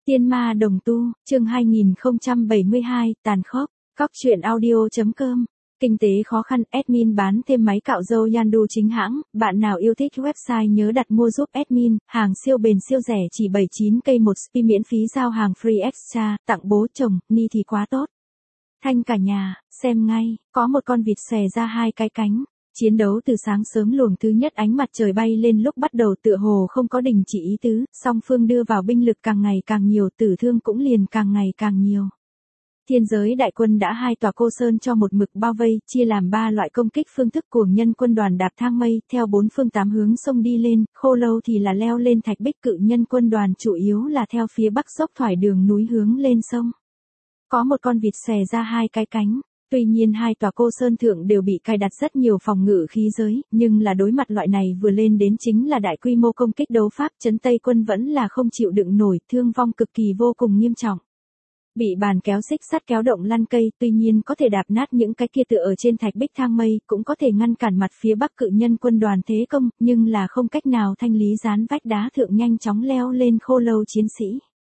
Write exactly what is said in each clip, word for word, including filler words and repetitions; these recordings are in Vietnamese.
Tiên ma đồng tu, chương hai nghìn không trăm bảy mươi hai, tàn khốc, cóc truyện audio.com. Kinh tế khó khăn, admin bán thêm máy cạo râu Yandu chính hãng, bạn nào yêu thích website nhớ đặt mua giúp admin, hàng siêu bền siêu rẻ chỉ bảy mươi chín k một spi miễn phí giao hàng free extra, tặng bố chồng, ni thì quá tốt. Thanh cả nhà, xem ngay, có một con vịt xòe ra hai cái cánh. Chiến đấu từ sáng sớm luồng thứ nhất ánh mặt trời bay lên lúc bắt đầu tựa hồ không có đình chỉ ý tứ, song phương đưa vào binh lực càng ngày càng nhiều, tử thương cũng liền càng ngày càng nhiều. Thiên giới đại quân đã hai tòa cô sơn cho một mực bao vây, chia làm ba loại công kích phương thức. Cuồng nhân quân đoàn đạp thang mây, theo bốn phương tám hướng sông đi lên, Khô Lâu thì là leo lên thạch bích. Cự nhân quân đoàn chủ yếu là theo phía bắc dốc thoải đường núi hướng lên sông. Có một con vịt xòe ra hai cái cánh. Tuy nhiên hai tòa cô sơn thượng đều bị cài đặt rất nhiều phòng ngự khí giới, nhưng là đối mặt loại này vừa lên đến chính là đại quy mô công kích đấu pháp, trấn Tây quân vẫn là không chịu đựng nổi, thương vong cực kỳ vô cùng nghiêm trọng. Bị bàn kéo xích sắt kéo động lăn cây, tuy nhiên có thể đạp nát những cái kia tựa ở trên thạch bích thang mây, cũng có thể ngăn cản mặt phía bắc cự nhân quân đoàn thế công, nhưng là không cách nào thanh lý dán vách đá thượng nhanh chóng leo lên Khô Lâu chiến sĩ.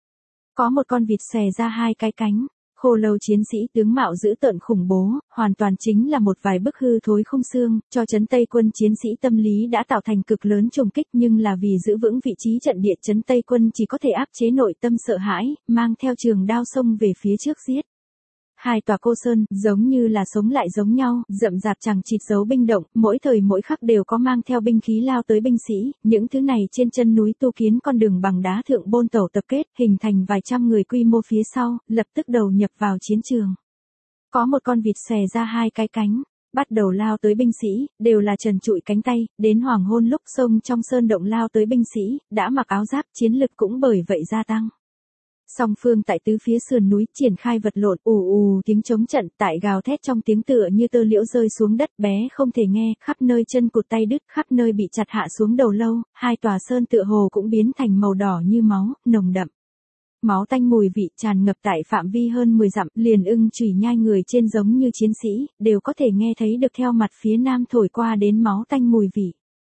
Có một con vịt xòe ra hai cái cánh. Khô Lâu chiến sĩ tướng mạo dữ tợn khủng bố, hoàn toàn chính là một vài bức hư thối không xương, cho trấn Tây quân chiến sĩ tâm lý đã tạo thành cực lớn trùng kích, nhưng là vì giữ vững vị trí trận địa, trấn Tây quân chỉ có thể áp chế nội tâm sợ hãi, mang theo trường đao xông về phía trước giết. Hai tòa cô sơn, giống như là sống lại giống nhau, rậm rạp chẳng chịt dấu binh động, mỗi thời mỗi khắc đều có mang theo binh khí lao tới binh sĩ, những thứ này trên chân núi tu kiến con đường bằng đá thượng bôn tẩu tập kết, hình thành vài trăm người quy mô phía sau, lập tức đầu nhập vào chiến trường. Có một con vịt xòe ra hai cái cánh, bắt đầu lao tới binh sĩ, đều là trần trụi cánh tay, đến hoàng hôn lúc sông trong sơn động lao tới binh sĩ, đã mặc áo giáp, chiến lực cũng bởi vậy gia tăng. Song phương tại tứ phía sườn núi triển khai vật lộn, ù ù tiếng chống trận, tại gào thét trong tiếng tựa như tơ liễu rơi xuống đất, bé không thể nghe, khắp nơi chân cụt tay đứt, khắp nơi bị chặt hạ xuống đầu lâu, hai tòa sơn tựa hồ cũng biến thành màu đỏ như máu, nồng đậm. Máu tanh mùi vị tràn ngập tại phạm vi hơn mười dặm, liền ưng chùy nhai người trên giống như chiến sĩ, đều có thể nghe thấy được theo mặt phía nam thổi qua đến máu tanh mùi vị.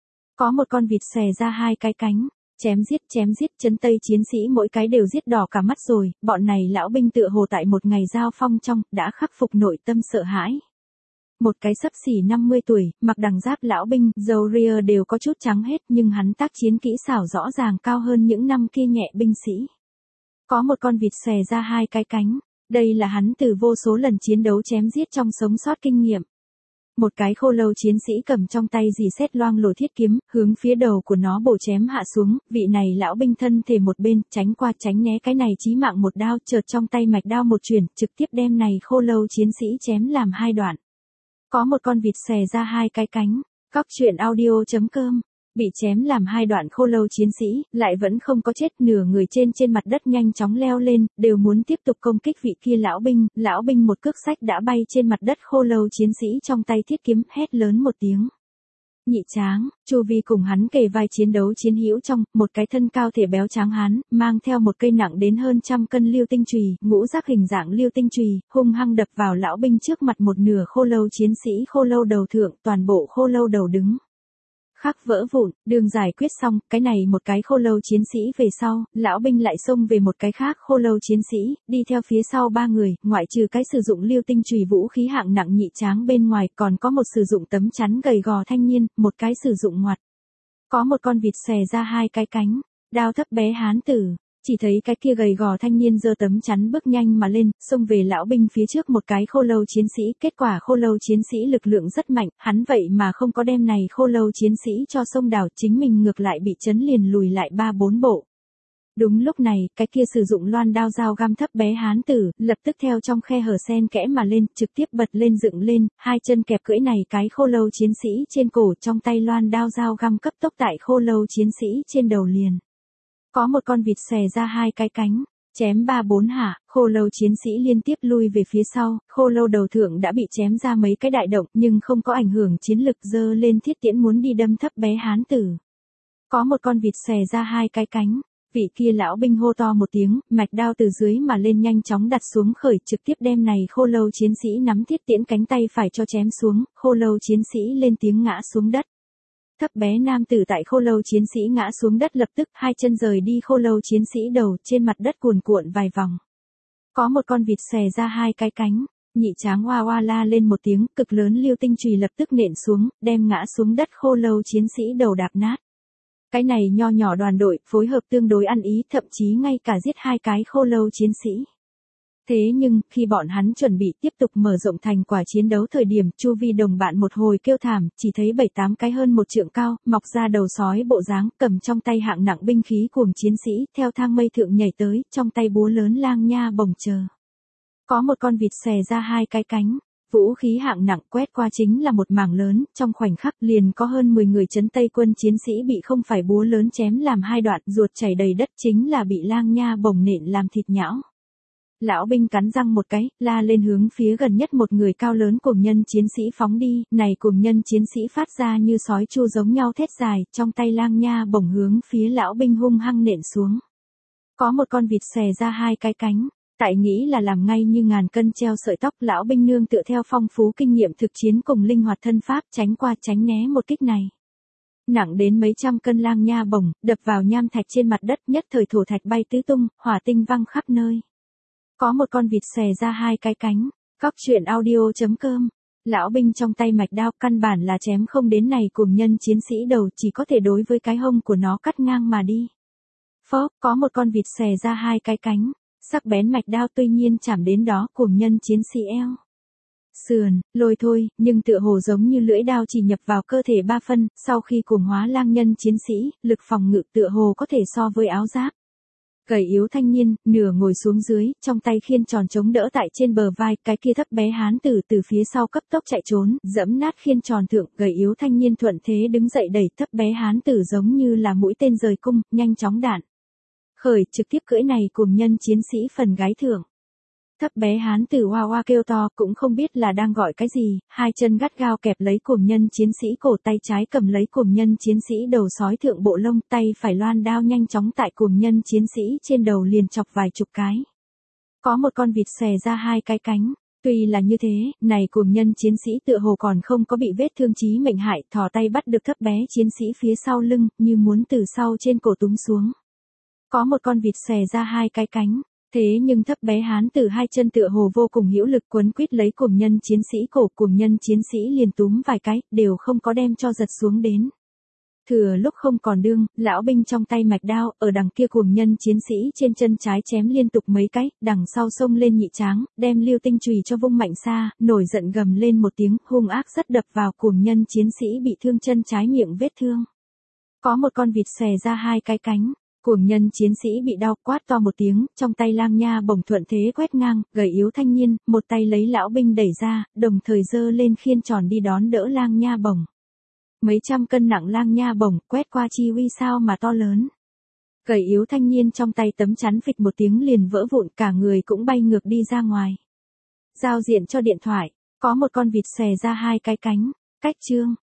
Có một con vịt xòe ra hai cái cánh. Chém giết chém giết, trấn Tây chiến sĩ mỗi cái đều giết đỏ cả mắt rồi, bọn này lão binh tựa hồ tại một ngày giao phong trong, đã khắc phục nội tâm sợ hãi. Một cái xấp xỉ năm mươi tuổi, mặc đằng giáp lão binh, râu ria đều có chút trắng hết, nhưng hắn tác chiến kỹ xảo rõ ràng cao hơn những năm kia nhẹ binh sĩ. Có một con vịt xòe ra hai cái cánh, đây là hắn từ vô số lần chiến đấu chém giết trong sống sót kinh nghiệm. Một cái Khô Lâu chiến sĩ cầm trong tay dì xét loang lổ thiết kiếm, hướng phía đầu của nó bổ chém hạ xuống, vị này lão binh thân thể một bên, tránh qua tránh né cái này chí mạng một đao, chợt trong tay mạch đao một chuyển, trực tiếp đem này Khô Lâu chiến sĩ chém làm hai đoạn. Có một con vịt xòe ra hai cái cánh, cóc truyện audio.com. Bị chém làm hai đoạn Khô Lâu chiến sĩ, lại vẫn không có chết, nửa người trên trên mặt đất nhanh chóng leo lên, đều muốn tiếp tục công kích vị kia lão binh, lão binh một cước sách đã bay trên mặt đất Khô Lâu chiến sĩ trong tay thiết kiếm, hét lớn một tiếng. Nhị Tráng, Chu Vi cùng hắn kề vai chiến đấu chiến hữu trong, một cái thân cao thể béo tráng hán, mang theo một cây nặng đến hơn trăm cân liêu tinh chùy, ngũ giác hình dạng liêu tinh chùy, hung hăng đập vào lão binh trước mặt một nửa Khô Lâu chiến sĩ Khô Lâu đầu thượng, toàn bộ Khô Lâu đầu đứng. Khắc vỡ vụn, đường giải quyết xong, cái này một cái Khô Lâu chiến sĩ về sau, lão binh lại xông về một cái khác Khô Lâu chiến sĩ, đi theo phía sau ba người, ngoại trừ cái sử dụng liêu tinh chùy vũ khí hạng nặng Nhị Tráng bên ngoài, còn có một sử dụng tấm chắn gầy gò thanh niên, một cái sử dụng ngoặt. Có một con vịt xòe ra hai cái cánh, đao thấp bé hán tử. Chỉ thấy cái kia gầy gò thanh niên giơ tấm chắn bước nhanh mà lên, xông về lão binh phía trước một cái Khô Lâu chiến sĩ, kết quả Khô Lâu chiến sĩ lực lượng rất mạnh, hắn vậy mà không có đem này Khô Lâu chiến sĩ cho xông đảo, chính mình ngược lại bị chấn liền lùi lại ba bốn bộ. Đúng lúc này, cái kia sử dụng loan đao dao găm thấp bé hán tử, lập tức theo trong khe hở sen kẽ mà lên, trực tiếp bật lên dựng lên, hai chân kẹp cưỡi này cái Khô Lâu chiến sĩ trên cổ, trong tay loan đao dao găm cấp tốc tại Khô Lâu chiến sĩ trên đầu liền. Có một con vịt xòe ra hai cái cánh, chém ba bốn hạ, Khô Lâu chiến sĩ liên tiếp lui về phía sau, Khô Lâu đầu thượng đã bị chém ra mấy cái đại động, nhưng không có ảnh hưởng chiến lực, giơ lên thiết tiễn muốn đi đâm thấp bé hán tử. Có một con vịt xòe ra hai cái cánh, vị kia lão binh hô to một tiếng, mạch đao từ dưới mà lên nhanh chóng đặt xuống khởi, trực tiếp đem này Khô Lâu chiến sĩ nắm thiết tiễn cánh tay phải cho chém xuống, Khô Lâu chiến sĩ lên tiếng ngã xuống đất. Thấp bé nam tử tại khô lâu chiến sĩ ngã xuống đất lập tức hai chân rời đi khô lâu chiến sĩ đầu trên mặt đất cuồn cuộn vài vòng. Có một con vịt xòe ra hai cái cánh, nhị tráng oa oa la lên một tiếng, cực lớn lưu tinh chùy lập tức nện xuống, đem ngã xuống đất khô lâu chiến sĩ đầu đạp nát. Cái này nho nhỏ đoàn đội, phối hợp tương đối ăn ý, thậm chí ngay cả giết hai cái khô lâu chiến sĩ. Thế nhưng, khi bọn hắn chuẩn bị tiếp tục mở rộng thành quả chiến đấu thời điểm, chu vi đồng bạn một hồi kêu thảm, chỉ thấy bảy tám cái hơn một trượng cao, mọc ra đầu sói bộ dáng, cầm trong tay hạng nặng binh khí cuồng chiến sĩ, theo thang mây thượng nhảy tới, trong tay búa lớn lang nha bổng chờ. Có một con vịt xòe ra hai cái cánh, vũ khí hạng nặng quét qua chính là một mảng lớn, trong khoảnh khắc liền có hơn mười người trấn Tây quân chiến sĩ bị không phải búa lớn chém làm hai đoạn, ruột chảy đầy đất chính là bị lang nha bổng nện làm thịt nhão. Lão binh cắn răng một cái, la lên hướng phía gần nhất một người cao lớn cuồng nhân chiến sĩ phóng đi, này cuồng nhân chiến sĩ phát ra như sói chu giống nhau thét dài, trong tay lang nha bổng hướng phía lão binh hung hăng nện xuống. Có một con vịt xòe ra hai cái cánh, tại nghĩ là làm ngay như ngàn cân treo sợi tóc, lão binh nương tựa theo phong phú kinh nghiệm thực chiến cùng linh hoạt thân pháp tránh qua tránh né một kích này. Nặng đến mấy trăm cân lang nha bổng, đập vào nham thạch trên mặt đất, nhất thời thổ thạch bay tứ tung, hỏa tinh văng khắp nơi. Có một con vịt xòe ra hai cái cánh, cóc truyện audio chấm com. Lão binh trong tay mạch đao căn bản là chém không đến này cuồng nhân chiến sĩ đầu, chỉ có thể đối với cái hông của nó cắt ngang mà đi. Phốc, có một con vịt xòe ra hai cái cánh, sắc bén mạch đao tuy nhiên chạm đến đó cuồng nhân chiến sĩ eo. Sườn, lôi thôi, nhưng tựa hồ giống như lưỡi đao chỉ nhập vào cơ thể ba phân, sau khi cuồng hóa lang nhân chiến sĩ, lực phòng ngự tựa hồ có thể so với áo giáp. Gầy yếu thanh niên, nửa ngồi xuống dưới, trong tay khiên tròn chống đỡ tại trên bờ vai, cái kia thấp bé hán tử từ phía sau cấp tốc chạy trốn, dẫm nát khiên tròn thượng, gầy yếu thanh niên thuận thế đứng dậy đẩy thấp bé hán tử giống như là mũi tên rời cung, nhanh chóng đạn. Khởi, trực tiếp cưỡi này cùng nhân chiến sĩ phần gái thượng. Thấp bé hán tử oa oa kêu to, cũng không biết là đang gọi cái gì, hai chân gắt gao kẹp lấy cuồng nhân chiến sĩ cổ, tay trái cầm lấy cuồng nhân chiến sĩ đầu sói thượng bộ lông, tay phải loan đao nhanh chóng tại cuồng nhân chiến sĩ trên đầu liền chọc vài chục cái. Có một con vịt xòe ra hai cái cánh, tuy là như thế, này cuồng nhân chiến sĩ tựa hồ còn không có bị vết thương chí mệnh hại, thò tay bắt được thấp bé chiến sĩ phía sau lưng, như muốn từ sau trên cổ túm xuống. Có một con vịt xòe ra hai cái cánh. Thế nhưng thấp bé hán tử hai chân tựa hồ vô cùng hữu lực quấn quýt lấy cuồng nhân chiến sĩ cổ, cuồng nhân chiến sĩ liền túm vài cái, đều không có đem cho giật xuống đến. Thừa lúc không còn đương, lão binh trong tay mạch đao, ở đằng kia cuồng nhân chiến sĩ trên chân trái chém liên tục mấy cái, đằng sau xông lên nhị tráng, đem lưu tinh chùy cho vung mạnh xa, nổi giận gầm lên một tiếng, hung ác rất đập vào cuồng nhân chiến sĩ bị thương chân trái miệng vết thương. Có một con vịt xòe ra hai cái cánh. Cuồng nhân chiến sĩ bị đau quát to một tiếng, trong tay lang nha bổng thuận thế quét ngang, gầy yếu thanh niên, một tay lấy lão binh đẩy ra, đồng thời giơ lên khiên tròn đi đón đỡ lang nha bổng. Mấy trăm cân nặng lang nha bổng, quét qua chi uy sao mà to lớn. Gầy yếu thanh niên trong tay tấm chắn phịch một tiếng liền vỡ vụn, cả người cũng bay ngược đi ra ngoài. Giao diện cho điện thoại, có một con vịt xòe ra hai cái cánh, cách chương.